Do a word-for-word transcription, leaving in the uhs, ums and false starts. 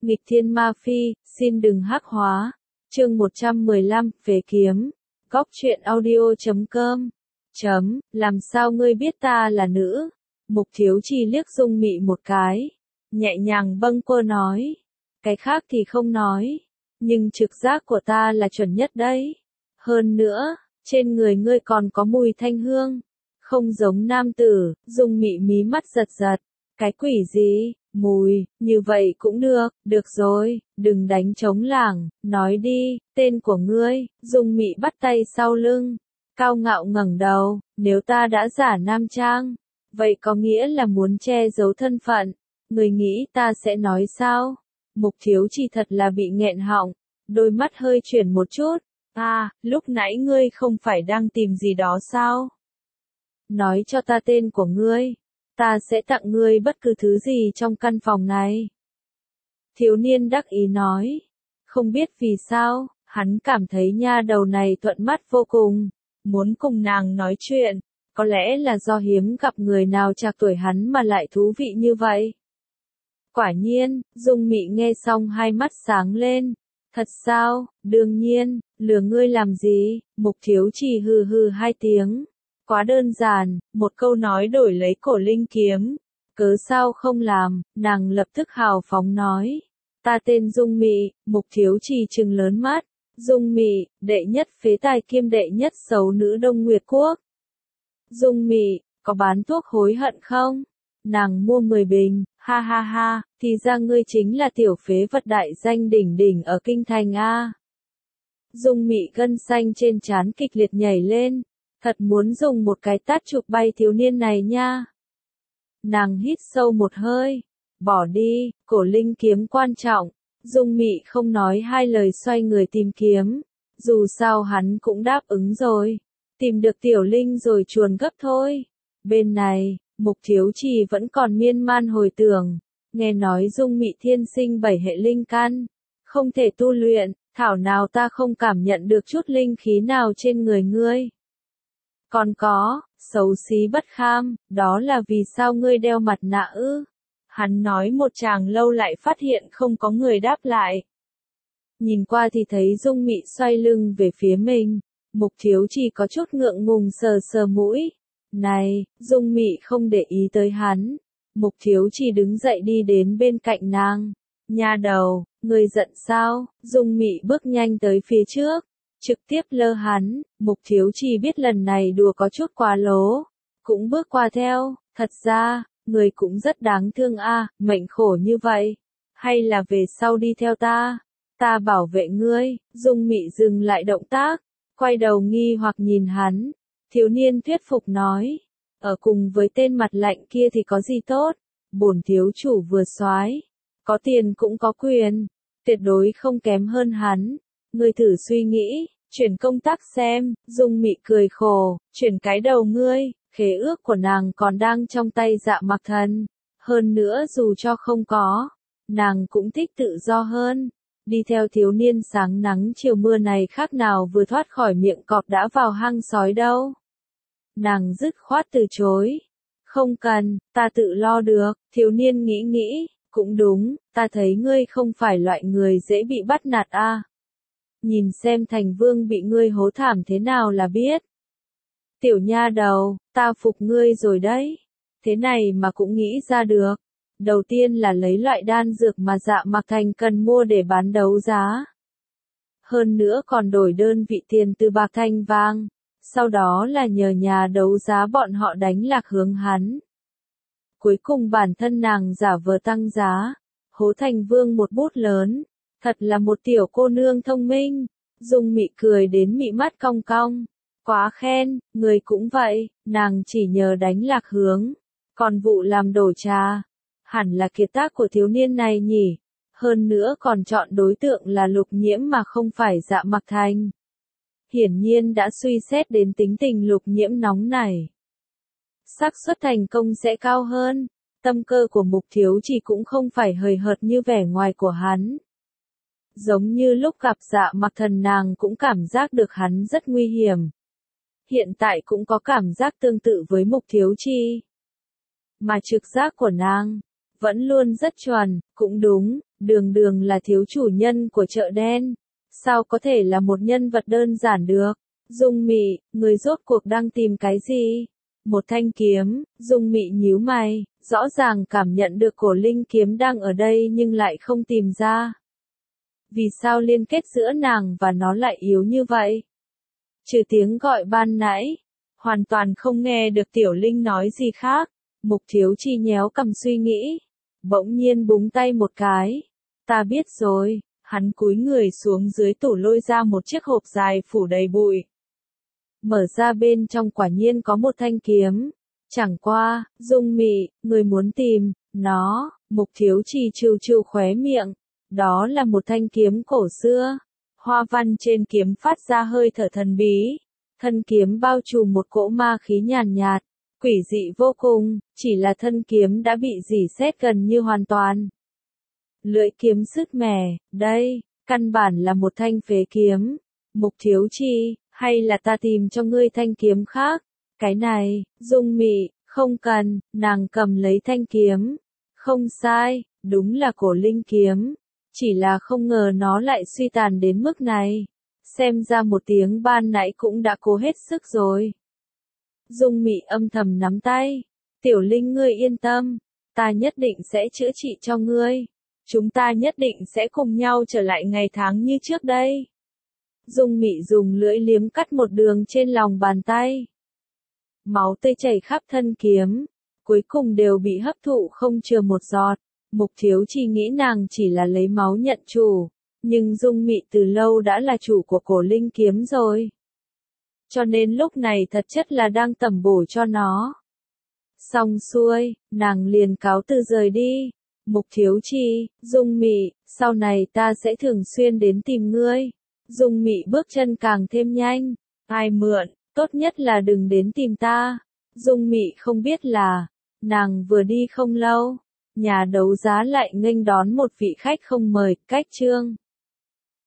Nghịch thiên ma phi, xin đừng hắc hóa. Chương một trăm mười lăm, Phế kiếm. Góc truyện audio chấm com. Chấm, làm sao ngươi biết ta là nữ? Mục Thiếu Chi liếc Dung Mị một cái, nhẹ nhàng bâng quơ nói, cái khác thì không nói, nhưng trực giác của ta là chuẩn nhất đấy. Hơn nữa, trên người ngươi còn có mùi thanh hương, không giống nam tử. Dung Mị mí mắt giật giật, cái quỷ gì? Mùi, như vậy cũng được, được rồi, đừng đánh trống lảng, nói đi, tên của ngươi. Dung Mị bắt tay sau lưng, cao ngạo ngẩng đầu, nếu ta đã giả nam trang, vậy có nghĩa là muốn che giấu thân phận, người nghĩ ta sẽ nói sao? Mục Thiếu Chi thật là bị nghẹn họng, đôi mắt hơi chuyển một chút, à, lúc nãy ngươi không phải đang tìm gì đó sao? Nói cho ta tên của ngươi, ta sẽ tặng ngươi bất cứ thứ gì trong căn phòng này. Thiếu niên đắc ý nói, không biết vì sao, hắn cảm thấy nha đầu này thuận mắt vô cùng, muốn cùng nàng nói chuyện, có lẽ là do hiếm gặp người nào trạc tuổi hắn mà lại thú vị như vậy. Quả nhiên, Dung Mị nghe xong hai mắt sáng lên, thật sao, đương nhiên, lừa ngươi làm gì? Mục Thiếu Chi hừ hừ hai tiếng. Quá đơn giản, một câu nói đổi lấy cổ linh kiếm. Cớ sao không làm? Nàng lập tức hào phóng nói. Ta tên Dung Mị. Mục Thiếu Chi trừng lớn mắt. Dung Mị, đệ nhất phế tài kiêm đệ nhất xấu nữ Đông Nguyệt Quốc. Dung Mị, có bán thuốc hối hận không? Nàng mua mười bình, ha ha ha, thì ra ngươi chính là tiểu phế vật đại danh đỉnh đỉnh ở kinh thành a. Dung Mị gân xanh trên trán kịch liệt nhảy lên. Thật muốn dùng một cái tát chụp bay thiếu niên này nha. Nàng hít sâu một hơi. Bỏ đi, cổ linh kiếm quan trọng. Dung Mị không nói hai lời xoay người tìm kiếm. Dù sao hắn cũng đáp ứng rồi. Tìm được tiểu linh rồi chuồn gấp thôi. Bên này, Mục Thiếu Chi vẫn còn miên man hồi tưởng. Nghe nói Dung Mị thiên sinh bảy hệ linh căn. Không thể tu luyện, thảo nào ta không cảm nhận được chút linh khí nào trên người ngươi. Còn có, xấu xí bất kham, đó là vì sao ngươi đeo mặt nạ ư? Hắn nói một tràng lâu lại phát hiện không có người đáp lại. Nhìn qua thì thấy Dung Mị xoay lưng về phía mình, Mục Thiếu Chi có chút ngượng ngùng sờ sờ mũi. Này, Dung Mị không để ý tới hắn. Mục Thiếu Chi đứng dậy đi đến bên cạnh nàng. Nha đầu, ngươi giận sao? Dung Mị bước nhanh tới phía trước. Trực tiếp lơ hắn. Mục Thiếu Chi biết lần này đùa có chút quá lố, cũng bước qua theo. Thật ra, người cũng rất đáng thương a, à, mệnh khổ như vậy. Hay là về sau đi theo ta, ta bảo vệ ngươi. Dung Mị dừng lại động tác, quay đầu nghi hoặc nhìn hắn. Thiếu niên thuyết phục nói, ở cùng với tên mặt lạnh kia thì có gì tốt, bổn thiếu chủ vừa soái, có tiền cũng có quyền, tuyệt đối không kém hơn hắn. Ngươi thử suy nghĩ, chuyển công tác xem. Dung Mị cười khổ, chuyển cái đầu ngươi, khế ước của nàng còn đang trong tay Dạ Mặc Thần. Hơn nữa dù cho không có, nàng cũng thích tự do hơn. Đi theo thiếu niên sáng nắng chiều mưa này khác nào vừa thoát khỏi miệng cọp đã vào hang sói đâu. Nàng dứt khoát từ chối. Không cần, ta tự lo được. Thiếu niên nghĩ nghĩ, cũng đúng, ta thấy ngươi không phải loại người dễ bị bắt nạt a. À. Nhìn xem thành vương bị ngươi hố thảm thế nào là biết. Tiểu nha đầu, ta phục ngươi rồi đấy. Thế này mà cũng nghĩ ra được. Đầu tiên là lấy loại đan dược mà Dạ Mặc Thành cần mua để bán đấu giá. Hơn nữa còn đổi đơn vị tiền từ bạc thành vàng. Sau đó là nhờ nhà đấu giá bọn họ đánh lạc hướng hắn. Cuối cùng bản thân nàng giả vờ tăng giá. Hố thành vương một bút lớn. Thật là một tiểu cô nương thông minh. Dung Mị cười đến mị mắt cong cong. Quá khen, người cũng vậy, nàng chỉ nhờ đánh lạc hướng. Còn vụ làm đổ trà, hẳn là kiệt tác của thiếu niên này nhỉ. Hơn nữa còn chọn đối tượng là Lục Nhiễm mà không phải Dạ Mặc Thành. Hiển nhiên đã suy xét đến tính tình Lục Nhiễm nóng này. Xác suất thành công sẽ cao hơn. Tâm cơ của Mục Thiếu Chi cũng không phải hời hợt như vẻ ngoài của hắn. Giống như lúc gặp Dạ Mặc Thần nàng cũng cảm giác được hắn rất nguy hiểm. Hiện tại cũng có cảm giác tương tự với Mục Thiếu Chi. Mà trực giác của nàng vẫn luôn rất chuẩn, cũng đúng, đường đường là thiếu chủ nhân của chợ đen. Sao có thể là một nhân vật đơn giản được? Dung Mị, người rốt cuộc đang tìm cái gì? Một thanh kiếm, Dung Mị nhíu mày, rõ ràng cảm nhận được cổ linh kiếm đang ở đây nhưng lại không tìm ra. Vì sao liên kết giữa nàng và nó lại yếu như vậy? Trừ tiếng gọi ban nãy, hoàn toàn không nghe được Tiểu Linh nói gì khác. Mục Thiếu Chi nhéo cầm suy nghĩ, bỗng nhiên búng tay một cái. Ta biết rồi, hắn cúi người xuống dưới tủ lôi ra một chiếc hộp dài phủ đầy bụi. Mở ra bên trong quả nhiên có một thanh kiếm. Chẳng qua, Dung Mị, người muốn tìm, nó, Mục Thiếu Chi trêu trêu khóe miệng. Đó là một thanh kiếm cổ xưa. Hoa văn trên kiếm phát ra hơi thở thần bí. Thân kiếm bao trùm một cỗ ma khí nhàn nhạt, quỷ dị vô cùng, chỉ là thân kiếm đã bị rỉ sét gần như hoàn toàn. Lưỡi kiếm sứt mẻ, đây, căn bản là một thanh phế kiếm. Mục Thiếu Chi, hay là ta tìm cho ngươi thanh kiếm khác? Cái này, Dung Mị, không cần, nàng cầm lấy thanh kiếm. Không sai, đúng là cổ linh kiếm. Chỉ là không ngờ nó lại suy tàn đến mức này. Xem ra một tiếng ban nãy cũng đã cố hết sức rồi. Dung Mị âm thầm nắm tay. Tiểu Linh ngươi yên tâm, ta nhất định sẽ chữa trị cho ngươi. Chúng ta nhất định sẽ cùng nhau trở lại ngày tháng như trước đây. Dung Mị dùng lưỡi liếm cắt một đường trên lòng bàn tay. Máu tươi chảy khắp thân kiếm, cuối cùng đều bị hấp thụ không chừa một giọt. Mục Thiếu Chi nghĩ nàng chỉ là lấy máu nhận chủ, nhưng Dung Mị từ lâu đã là chủ của cổ linh kiếm rồi. Cho nên lúc này thật chất là đang tẩm bổ cho nó. Xong xuôi, nàng liền cáo từ rời đi. Mục Thiếu Chi, Dung Mị, sau này ta sẽ thường xuyên đến tìm ngươi. Dung Mị bước chân càng thêm nhanh. Ai mượn, tốt nhất là đừng đến tìm ta. Dung Mị không biết là, nàng vừa đi không lâu, nhà đấu giá lại nghênh đón một vị khách không mời, cách chương.